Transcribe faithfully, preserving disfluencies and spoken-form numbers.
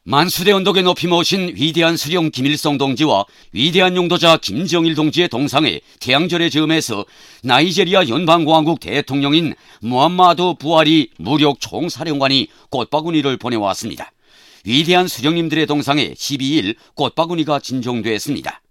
만수대 언덕에 높이 모신 위대한 수령 김일성 동지와 위대한 용도자 김정일 동지의 동상에 태양절의 즈음에서 나이제리아 연방공화국 대통령인 무함마두 부하리 무력 총사령관이 꽃바구니를 보내왔습니다. 위대한 수령님들의 동상에 십이 일 꽃바구니가 진정됐습니다.